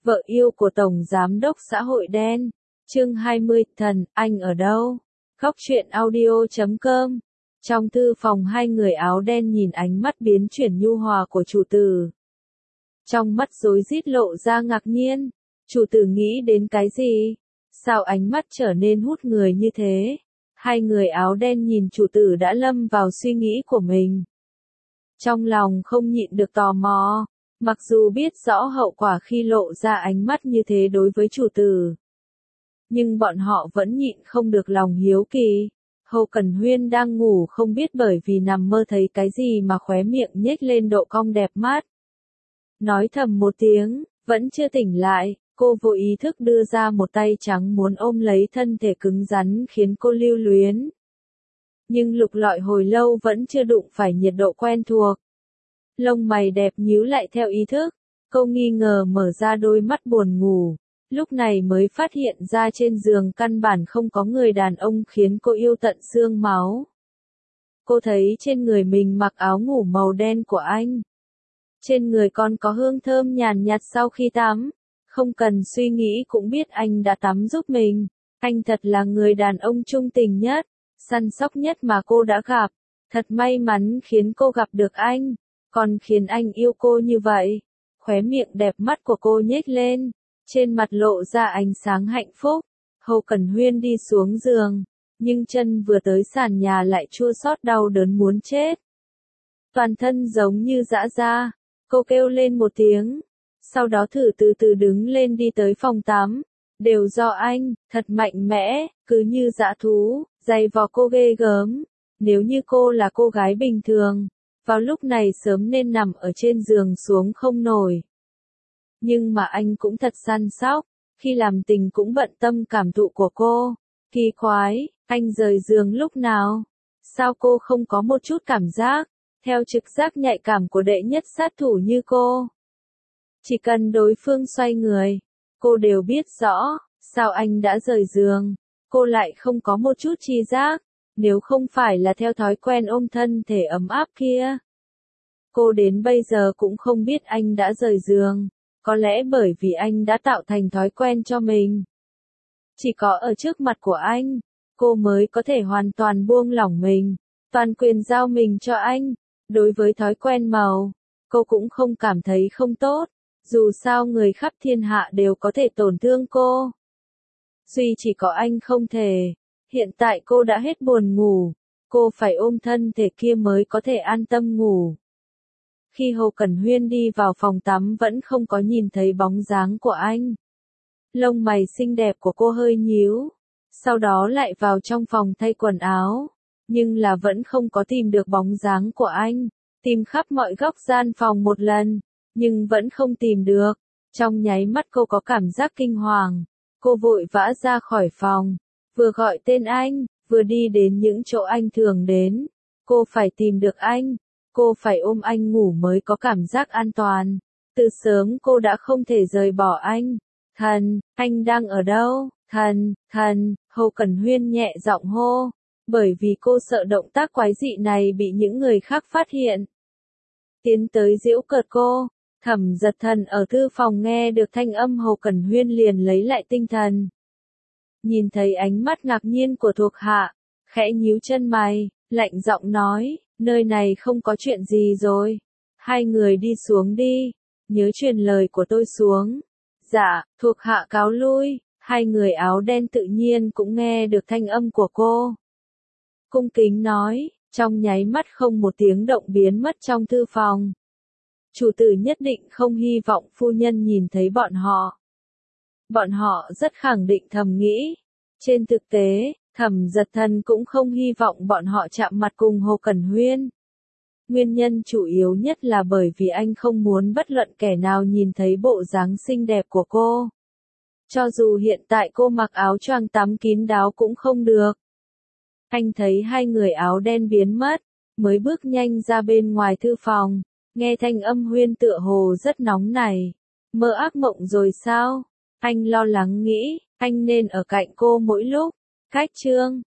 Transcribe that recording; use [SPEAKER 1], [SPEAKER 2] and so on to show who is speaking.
[SPEAKER 1] Vợ yêu của Tổng Giám đốc xã hội đen. Chương 20, Thần, anh ở đâu? Góc truyện audio.com. Trong thư phòng hai người áo đen nhìn ánh mắt biến chuyển nhu hòa của chủ tử. Trong mắt rối rít lộ ra ngạc nhiên. Chủ tử nghĩ đến cái gì? Sao ánh mắt trở nên hút người như thế? Hai người áo đen nhìn chủ tử đã lâm vào suy nghĩ của mình. Trong lòng không nhịn được tò mò. Mặc dù biết rõ hậu quả khi lộ ra ánh mắt như thế đối với chủ tử, nhưng bọn họ vẫn nhịn không được lòng hiếu kỳ. Hồ Cẩn Huyên đang ngủ không biết bởi vì nằm mơ thấy cái gì mà khóe miệng nhếch lên độ cong đẹp mắt. Nói thầm một tiếng, vẫn chưa tỉnh lại, cô vô ý thức đưa ra một tay trắng muốn ôm lấy thân thể cứng rắn khiến cô lưu luyến. Nhưng lục lọi hồi lâu vẫn chưa đụng phải nhiệt độ quen thuộc. Lông mày đẹp nhíu lại theo ý thức, cô nghi ngờ mở ra đôi mắt buồn ngủ, lúc này mới phát hiện ra trên giường căn bản không có người đàn ông khiến cô yêu tận xương máu. Cô thấy trên người mình mặc áo ngủ màu đen của anh. Trên người còn có hương thơm nhàn nhạt sau khi tắm, không cần suy nghĩ cũng biết anh đã tắm giúp mình. Anh thật là người đàn ông trung tình nhất, săn sóc nhất mà cô đã gặp, thật may mắn khiến cô gặp được anh. Còn khiến anh yêu cô như vậy. Khóe miệng đẹp mắt của cô nhếch lên, trên mặt lộ ra ánh sáng hạnh phúc. Hồ Cẩn Huyên đi xuống giường, nhưng chân vừa tới sàn nhà lại chua xót đau đớn muốn chết. Toàn thân giống như giã ra, cô kêu lên một tiếng, sau đó từ từ đứng lên đi tới phòng tắm. Đều do anh, thật mạnh mẽ, cứ như dã thú, giày vò cô ghê gớm. Nếu như cô là cô gái bình thường, vào lúc này sớm nên nằm ở trên giường xuống không nổi. Nhưng mà anh cũng thật săn sóc, khi làm tình cũng bận tâm cảm thụ của cô. Kỳ quái, anh rời giường lúc nào? Sao cô không có một chút cảm giác? Theo trực giác nhạy cảm của đệ nhất sát thủ như cô, chỉ cần đối phương xoay người, cô đều biết rõ. Sao anh đã rời giường, cô lại không có một chút tri giác? Nếu không phải là theo thói quen ôm thân thể ấm áp kia, cô đến bây giờ cũng không biết anh đã rời giường. Có lẽ bởi vì anh đã tạo thành thói quen cho mình. Chỉ có ở trước mặt của anh, cô mới có thể hoàn toàn buông lỏng mình, toàn quyền giao mình cho anh. Đối với thói quen màu, cô cũng không cảm thấy không tốt. Dù sao người khắp thiên hạ đều có thể tổn thương cô, duy chỉ có anh không thể. Hiện tại cô đã hết buồn ngủ, cô phải ôm thân thể kia mới có thể an tâm ngủ. Khi Hồ Cẩn Huyên đi vào phòng tắm vẫn không có nhìn thấy bóng dáng của anh. Lông mày xinh đẹp của cô hơi nhíu, sau đó lại vào trong phòng thay quần áo, nhưng là vẫn không có tìm được bóng dáng của anh. Tìm khắp mọi góc gian phòng một lần, nhưng vẫn không tìm được. Trong nháy mắt cô có cảm giác kinh hoàng, cô vội vã ra khỏi phòng. Vừa gọi tên anh, vừa đi đến những chỗ anh thường đến. Cô phải tìm được anh, cô phải ôm anh ngủ mới có cảm giác an toàn. Từ sớm cô đã không thể rời bỏ anh. Thần, anh đang ở đâu? Thần, Hồ Cẩn Huyên nhẹ giọng hô, bởi vì cô sợ động tác quái dị này bị những người khác phát hiện. Tiến tới giễu cợt cô, Thẩm Giật Thần ở thư phòng nghe được thanh âm Hồ Cẩn Huyên liền lấy lại tinh thần. Nhìn thấy ánh mắt ngạc nhiên của thuộc hạ, khẽ nhíu chân mày, lạnh giọng nói, nơi này không có chuyện gì rồi. Hai người đi xuống đi, nhớ truyền lời của tôi xuống. Dạ, thuộc hạ cáo lui. Hai người áo đen tự nhiên cũng nghe được thanh âm của cô. Cung kính nói, trong nháy mắt không một tiếng động biến mất trong thư phòng. Chủ tử nhất định không hy vọng phu nhân nhìn thấy bọn họ. Bọn họ rất khẳng định thầm nghĩ. Trên thực tế, Thẩm Giật Thần cũng không hy vọng bọn họ chạm mặt cùng Hồ Cẩn Huyên. Nguyên nhân chủ yếu nhất là bởi vì anh không muốn bất luận kẻ nào nhìn thấy bộ dáng xinh đẹp của cô. Cho dù hiện tại cô mặc áo choàng tắm kín đáo cũng không được. Anh thấy hai người áo đen biến mất, mới bước nhanh ra bên ngoài thư phòng, nghe thanh âm Huyên tựa hồ rất nóng này. Mơ ác mộng rồi sao? Anh lo lắng nghĩ, anh nên ở cạnh cô mỗi lúc. Cách chương